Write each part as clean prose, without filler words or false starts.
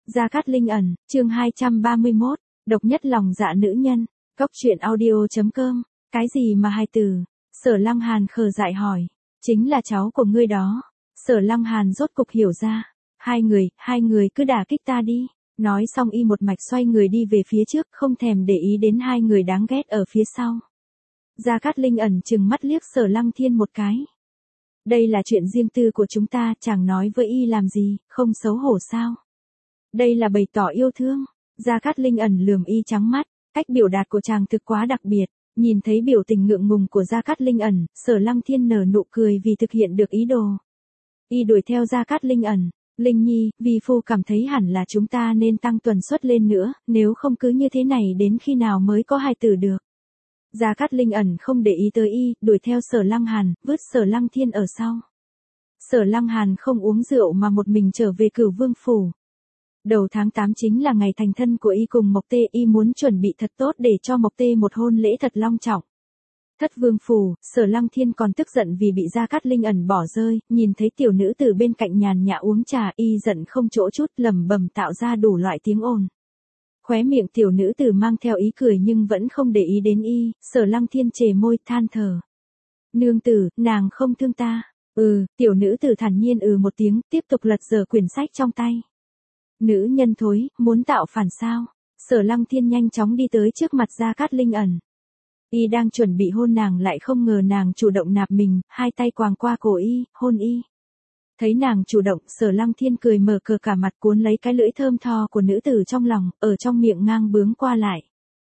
Gia Cát Linh ẩn, chương 231, độc nhất lòng dạ nữ nhân, Cốc truyện audio.com, cái gì mà hai từ? Sở Lăng Hàn khờ dại hỏi, chính là cháu của ngươi đó. Sở Lăng Hàn rốt cục hiểu ra, hai người cứ đả kích ta đi. Nói xong y một mạch xoay người đi về phía trước, không thèm để ý đến hai người đáng ghét ở phía sau. Gia Cát Linh ẩn trừng mắt liếc Sở Lăng Thiên một cái. Đây là chuyện riêng tư của chúng ta, chàng nói với y làm gì, không xấu hổ sao? Đây là bày tỏ yêu thương. Gia Cát Linh ẩn lườm y trắng mắt, cách biểu đạt của chàng thực quá đặc biệt. Nhìn thấy biểu tình ngượng ngùng của Gia Cát Linh ẩn, Sở Lăng Thiên nở nụ cười vì thực hiện được ý đồ. Y đuổi theo Gia Cát Linh ẩn. Linh Nhi, vi phu cảm thấy hẳn là chúng ta nên tăng tuần suất lên nữa, nếu không cứ như thế này đến khi nào mới có hài tử được. Gia Cát Linh ẩn không để ý tới y, đuổi theo Sở Lăng Hàn, vứt Sở Lăng Thiên ở sau. Sở Lăng Hàn không uống rượu mà một mình trở về Cửu Vương phủ. Đầu tháng 8 chính là ngày thành thân của y cùng Mộc Tê, y muốn chuẩn bị thật tốt để cho Mộc Tê một hôn lễ thật long trọng. Thất Vương phủ, Sở Lăng Thiên còn tức giận vì bị Gia Cát Linh ẩn bỏ rơi, nhìn thấy tiểu nữ từ bên cạnh nhàn nhã uống trà, y giận không chỗ chút, lẩm bẩm tạo ra đủ loại tiếng ồn. Khóe miệng tiểu nữ tử mang theo ý cười nhưng vẫn không để ý đến y, Sở Lăng Thiên chề môi than thở. Nương tử, nàng không thương ta. Tiểu nữ tử thản nhiên một tiếng, tiếp tục lật dở quyển sách trong tay. Nữ nhân thối, muốn tạo phản sao? Sở Lăng Thiên nhanh chóng đi tới trước mặt Gia Cát Linh ẩn. Y đang chuẩn bị hôn nàng lại không ngờ nàng chủ động nạp mình, hai tay quàng qua cổ y, hôn y. Thấy nàng chủ động, Sở Lăng Thiên cười mở cờ cả mặt cuốn lấy cái lưỡi thơm tho của nữ tử trong lòng, ở trong miệng ngang bướng qua lại.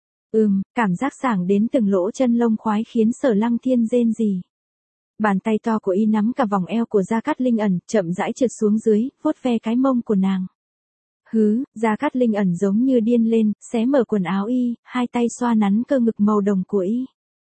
Cảm giác sảng đến từng lỗ chân lông khoái khiến Sở Lăng Thiên rên rỉ. Bàn tay to của y nắm cả vòng eo của Gia Cát Linh ẩn, chậm rãi trượt xuống dưới, vuốt ve cái mông của nàng. Gia Cát Linh ẩn giống như điên lên, xé mở quần áo y, hai tay xoa nắn cơ ngực màu đồng của y.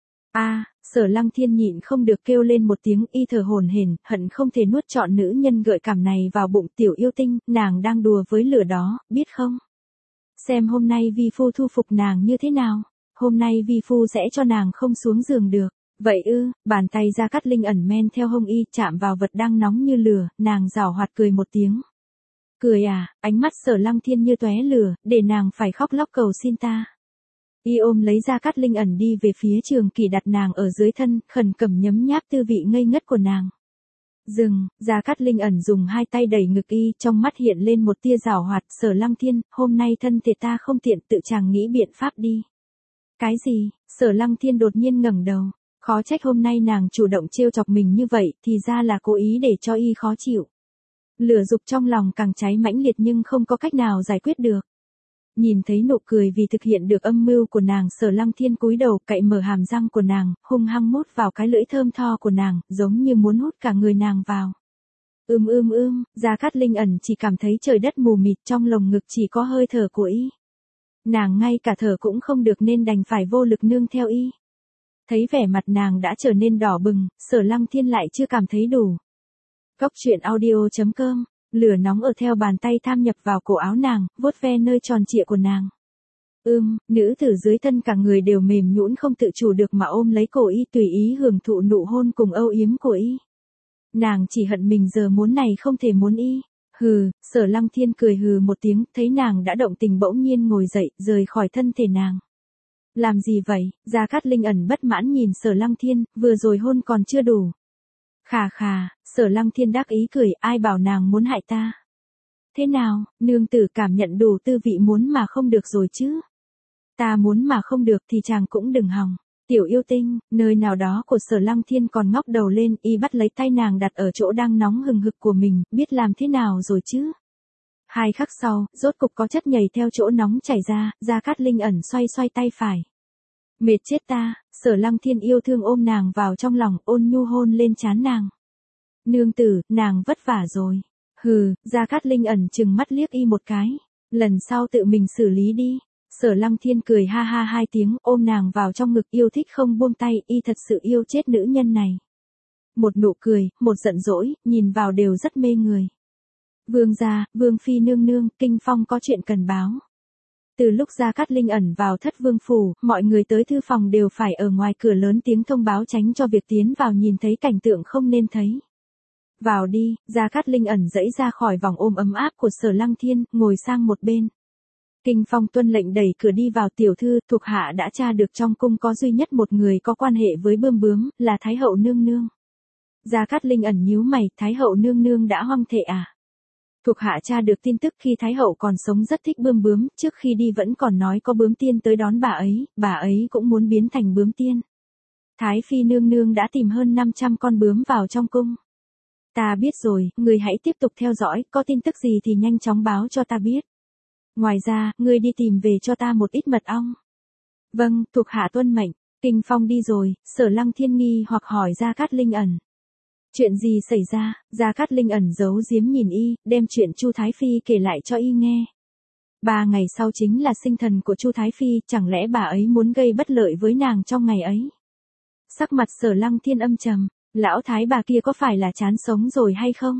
Sở Lăng Thiên nhịn không được kêu lên một tiếng, y thở hổn hển, hận không thể nuốt trọn nữ nhân gợi cảm này vào bụng. Tiểu yêu tinh, nàng đang đùa với lửa đó, biết không? Xem hôm nay vi phu thu phục nàng như thế nào, hôm nay vi phu sẽ cho nàng không xuống giường được. Vậy bàn tay Gia Cát Linh ẩn men theo hông y, chạm vào vật đang nóng như lửa, nàng giảo hoạt cười một tiếng. Cười à? Ánh mắt Sở Lăng Thiên như tóe lửa, để nàng phải khóc lóc cầu xin ta. Y ôm lấy Gia Cát Linh ẩn đi về phía Trường Kỳ, đặt nàng ở dưới thân, khẩn cẩm nhấm nháp tư vị ngây ngất của nàng. Dừng, Gia Cát Linh ẩn dùng hai tay đẩy ngực y, trong mắt hiện lên một tia giảo hoạt. Sở Lăng Thiên, hôm nay thân thể ta không tiện, tự chàng nghĩ biện pháp đi. Cái gì? Sở Lăng Thiên đột nhiên ngẩng đầu. Khó trách hôm nay nàng chủ động trêu chọc mình như vậy, thì ra là cố ý để cho y khó chịu. Lửa dục trong lòng càng cháy mãnh liệt nhưng không có cách nào giải quyết được. Nhìn thấy nụ cười vì thực hiện được âm mưu của nàng, Sở Lăng Thiên cúi đầu cậy mở hàm răng của nàng, hung hăng mút vào cái lưỡi thơm tho của nàng, giống như muốn hút cả người nàng vào. Gia Cát Linh ẩn chỉ cảm thấy trời đất mù mịt, trong lồng ngực chỉ có hơi thở của y. Nàng ngay cả thở cũng không được nên đành phải vô lực nương theo y. Thấy vẻ mặt nàng đã trở nên đỏ bừng, Sở Lăng Thiên lại chưa cảm thấy đủ. Cốc truyện audio.com, lửa nóng ở theo bàn tay tham nhập vào cổ áo nàng, vuốt ve nơi tròn trịa của nàng. Nữ tử dưới thân cả người đều mềm nhũn không tự chủ được mà ôm lấy cổ y, tùy ý hưởng thụ nụ hôn cùng âu yếm của y. Nàng chỉ hận mình giờ muốn này không thể muốn y. Sở Lăng Thiên cười một tiếng, thấy nàng đã động tình bỗng nhiên ngồi dậy, rời khỏi thân thể nàng. Làm gì vậy? Gia Cát Linh ẩn bất mãn nhìn Sở Lăng Thiên, vừa rồi hôn còn chưa đủ. Khà, Sở Lăng Thiên đắc ý cười, ai bảo nàng muốn hại ta? Thế nào, nương tử cảm nhận đủ tư vị muốn mà không được rồi chứ? Ta muốn mà không được thì chàng cũng đừng hòng. Tiểu yêu tinh, nơi nào đó của Sở Lăng Thiên còn ngóc đầu lên, y bắt lấy tay nàng đặt ở chỗ đang nóng hừng hực của mình, biết làm thế nào rồi chứ? 2 khắc sau, rốt cục có chất nhầy theo chỗ nóng chảy ra, Gia Cát Linh ẩn xoay tay phải. Mệt chết ta, Sở Lăng Thiên yêu thương ôm nàng vào trong lòng, ôn nhu hôn lên trán nàng. Nương tử, nàng vất vả rồi. Gia Cát Linh ẩn chừng mắt liếc y một cái. Lần sau tự mình xử lý đi. Sở Lăng Thiên cười ha ha 2 tiếng, ôm nàng vào trong ngực, yêu thích không buông tay, y thật sự yêu chết nữ nhân này. Một nụ cười, một giận dỗi, nhìn vào đều rất mê người. Vương gia, Vương phi nương nương, Kinh Phong có chuyện cần báo. Từ lúc Gia Cát Linh ẩn vào Thất Vương phủ, mọi người tới thư phòng đều phải ở ngoài cửa lớn tiếng thông báo tránh cho việc tiến vào nhìn thấy cảnh tượng không nên thấy. Vào đi, Gia Cát Linh ẩn dẫy ra khỏi vòng ôm ấm áp của Sở Lăng Thiên, ngồi sang một bên. Kinh Phong tuân lệnh đẩy cửa đi vào. Tiểu thư, thuộc hạ đã tra được trong cung có duy nhất một người có quan hệ với bươm bướm, là Thái hậu nương nương. Gia Cát Linh ẩn nhíu mày, Thái hậu nương nương đã hoang thệ à? Thuộc hạ tra được tin tức khi Thái hậu còn sống rất thích bươm bướm, trước khi đi vẫn còn nói có bướm tiên tới đón bà ấy cũng muốn biến thành bướm tiên. Thái phi nương nương đã tìm hơn 500 con bướm vào trong cung. Ta biết rồi, người hãy tiếp tục theo dõi, có tin tức gì thì nhanh chóng báo cho ta biết. Ngoài ra, ngươi đi tìm về cho ta một ít mật ong. Vâng, thuộc hạ tuân mệnh. Kinh Phong đi rồi, Sở Lăng Thiên nghi hoặc hỏi Gia Cát Linh ẩn. Chuyện gì xảy ra? Gia Cát Linh ẩn giấu giếm nhìn y, đem chuyện Chu Thái Phi kể lại cho y nghe. 3 ngày sau chính là sinh thần của Chu Thái Phi, chẳng lẽ bà ấy muốn gây bất lợi với nàng trong ngày ấy? Sắc mặt Sở Lăng Thiên âm trầm, lão thái bà kia có phải là chán sống rồi hay không?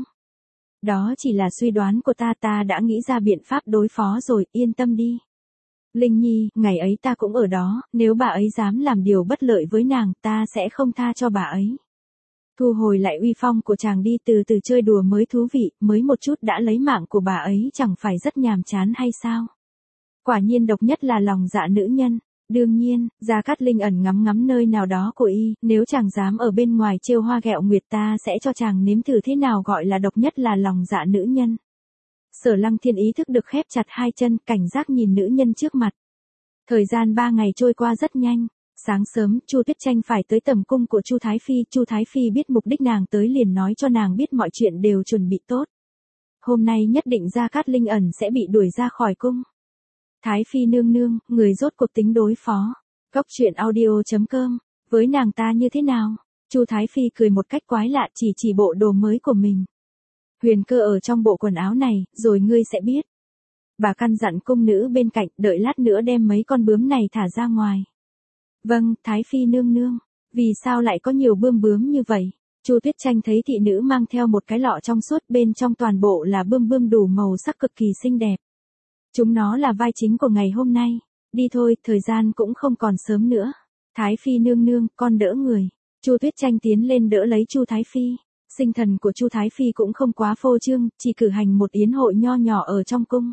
Đó chỉ là suy đoán của ta đã nghĩ ra biện pháp đối phó rồi, yên tâm đi. Linh Nhi, ngày ấy ta cũng ở đó, nếu bà ấy dám làm điều bất lợi với nàng, ta sẽ không tha cho bà ấy. Thu hồi lại uy phong của chàng đi, từ từ chơi đùa mới thú vị, mới một chút đã lấy mạng của bà ấy chẳng phải rất nhàm chán hay sao? Quả nhiên độc nhất là lòng dạ nữ nhân. Đương nhiên, Gia Cát Linh ẩn ngắm ngắm nơi nào đó của y, nếu chàng dám ở bên ngoài trêu hoa ghẹo nguyệt ta sẽ cho chàng nếm thử thế nào gọi là độc nhất là lòng dạ nữ nhân. Sở Lăng Thiên ý thức được khép chặt hai chân, cảnh giác nhìn nữ nhân trước mặt. Thời gian 3 ngày trôi qua rất nhanh. Sáng sớm, Chu Tuyết Tranh phải tới tầm cung của Chu Thái Phi. Chu Thái Phi biết mục đích nàng tới liền nói cho nàng biết mọi chuyện đều chuẩn bị tốt. Hôm nay nhất định Gia Cát Linh ẩn sẽ bị đuổi ra khỏi cung. Thái phi nương nương, người rốt cuộc tính đối phó. Cốc truyện audio.com, với nàng ta như thế nào? Chu Thái Phi cười một cách quái lạ, chỉ bộ đồ mới của mình. Huyền cơ ở trong bộ quần áo này, rồi ngươi sẽ biết. Bà căn dặn cung nữ bên cạnh, đợi lát nữa đem mấy con bướm này thả ra ngoài. Vâng, Thái phi nương nương. Vì sao lại có nhiều bươm bướm như vậy? Chu Tuyết Tranh thấy thị nữ mang theo một cái lọ trong suốt, bên trong toàn bộ là bươm bươm đủ màu sắc cực kỳ xinh đẹp. Chúng nó là vai chính của ngày hôm nay. Đi thôi, thời gian cũng không còn sớm nữa. Thái phi nương nương, con đỡ người. Chu Tuyết Tranh tiến lên đỡ lấy Chu Thái Phi. Sinh thần của Chu Thái Phi cũng không quá phô trương, chỉ cử hành một yến hội nho nhỏ ở trong cung.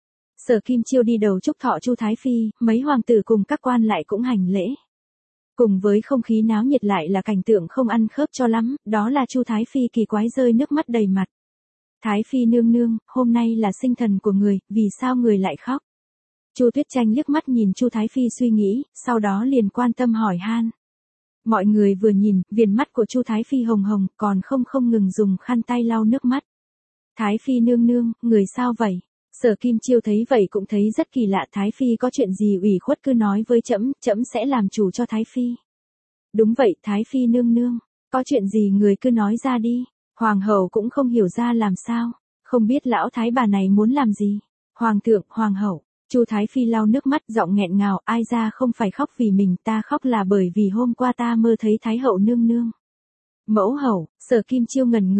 Sở Kim Chiêu đi đầu chúc thọ Chu Thái Phi, mấy hoàng tử cùng các quan lại cũng hành lễ. Cùng với không khí náo nhiệt lại là cảnh tượng không ăn khớp cho lắm, đó là Chu Thái Phi kỳ quái rơi nước mắt đầy mặt. Thái phi nương nương, hôm nay là sinh thần của người, vì sao người lại khóc? Chu Tuyết Tranh liếc mắt nhìn Chu Thái Phi suy nghĩ, sau đó liền quan tâm hỏi han. Mọi người vừa nhìn, viền mắt của Chu Thái Phi hồng hồng, còn không ngừng dùng khăn tay lau nước mắt. Thái phi nương nương, người sao vậy? Sở Kim Chiêu thấy vậy cũng thấy rất kỳ lạ. Thái phi có chuyện gì ủy khuất cứ nói với trẫm, trẫm sẽ làm chủ cho Thái phi. Đúng vậy, Thái phi nương nương, có chuyện gì người cứ nói ra đi. Hoàng hậu cũng không hiểu ra làm sao, không biết lão thái bà này muốn làm gì. Hoàng thượng, hoàng hậu, Chu Thái Phi lau nước mắt giọng nghẹn ngào, ai ra không phải khóc vì mình, ta khóc là bởi vì hôm qua ta mơ thấy Thái hậu nương nương. Mẫu hậu, Sở Kim Chiêu ngẩn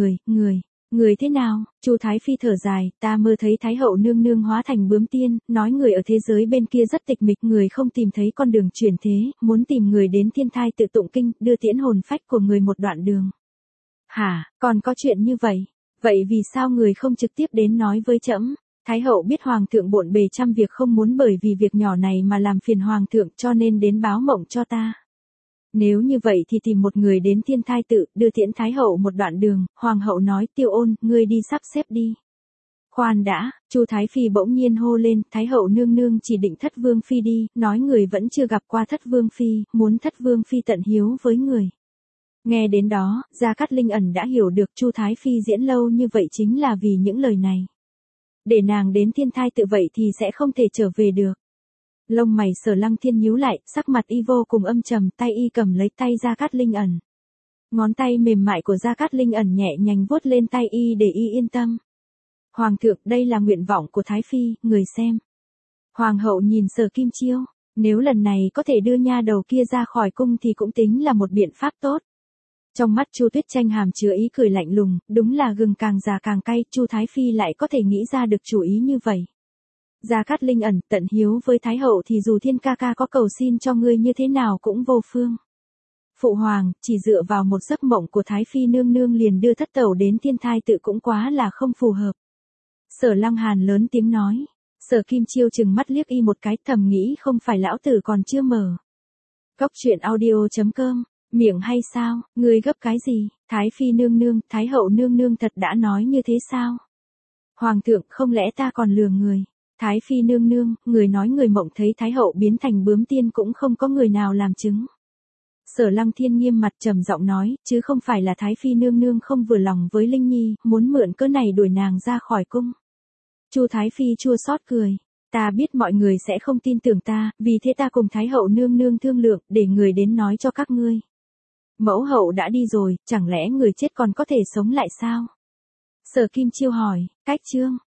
người thế nào? Chu Thái Phi thở dài, ta mơ thấy Thái hậu nương nương hóa thành bướm tiên, nói người ở thế giới bên kia rất tịch mịch, người không tìm thấy con đường chuyển thế, muốn tìm người đến thiên thai tự tụng kinh, đưa tiễn hồn phách của người một đoạn đường. Hả, còn có chuyện như vậy? Vậy vì sao người không trực tiếp đến nói với trẫm? Thái hậu biết hoàng thượng bộn bề trăm việc không muốn bởi vì việc nhỏ này mà làm phiền hoàng thượng cho nên đến báo mộng cho ta. Nếu như vậy thì tìm một người đến thiên thai tự, đưa tiễn Thái hậu một đoạn đường. Hoàng hậu nói, Tiêu Ôn, ngươi đi sắp xếp đi. Khoan đã, Chu Thái Phi bỗng nhiên hô lên, Thái hậu nương nương chỉ định Thất Vương Phi đi, nói người vẫn chưa gặp qua Thất Vương Phi, muốn Thất Vương Phi tận hiếu với người. Nghe đến đó, Gia Cát Linh ẩn đã hiểu được Chu Thái Phi diễn lâu như vậy chính là vì những lời này. Để nàng đến thiên thai tự vậy thì sẽ không thể trở về được. Lông mày Sở Lăng Thiên nhíu lại, sắc mặt y vô cùng âm trầm, tay y cầm lấy tay Gia Cát Linh ẩn. Ngón tay mềm mại của Gia Cát Linh ẩn nhẹ nhàng vuốt lên tay y để y yên tâm. Hoàng thượng, đây là nguyện vọng của Thái Phi, người xem. Hoàng hậu nhìn Sở Kim Chiêu, nếu lần này có thể đưa nha đầu kia ra khỏi cung thì cũng tính là một biện pháp tốt. Trong mắt Chu Tuyết Tranh hàm chứa ý cười lạnh lùng, đúng là gừng càng già càng cay, Chu Thái Phi lại có thể nghĩ ra được chủ ý như vậy. Gia Cát Linh ẩn, tận hiếu với Thái hậu thì dù Thiên ca ca có cầu xin cho ngươi như thế nào cũng vô phương. Phụ hoàng, chỉ dựa vào một giấc mộng của Thái Phi nương nương liền đưa thất tẩu đến thiên thai tự cũng quá là không phù hợp. Sở Lăng Hàn lớn tiếng nói. Sở Kim Chiêu chừng mắt liếc y một cái, thầm nghĩ không phải lão tử còn chưa mở. Cốc truyện audio.com, miệng hay sao, ngươi gấp cái gì, Thái Phi nương nương, Thái hậu nương nương thật đã nói như thế sao? Hoàng thượng, không lẽ ta còn lừa người? Thái Phi nương nương, người nói người mộng thấy Thái hậu biến thành bướm tiên cũng không có người nào làm chứng. Sở Lăng Thiên nghiêm mặt trầm giọng nói, chứ không phải là Thái Phi nương nương không vừa lòng với Linh Nhi, muốn mượn cớ này đuổi nàng ra khỏi cung. Chu Thái Phi chua xót cười. Ta biết mọi người sẽ không tin tưởng ta, vì thế ta cùng Thái hậu nương nương thương lượng, để người đến nói cho các ngươi. Mẫu hậu đã đi rồi, chẳng lẽ người chết còn có thể sống lại sao? Sở Kim Chiêu hỏi, cách chương.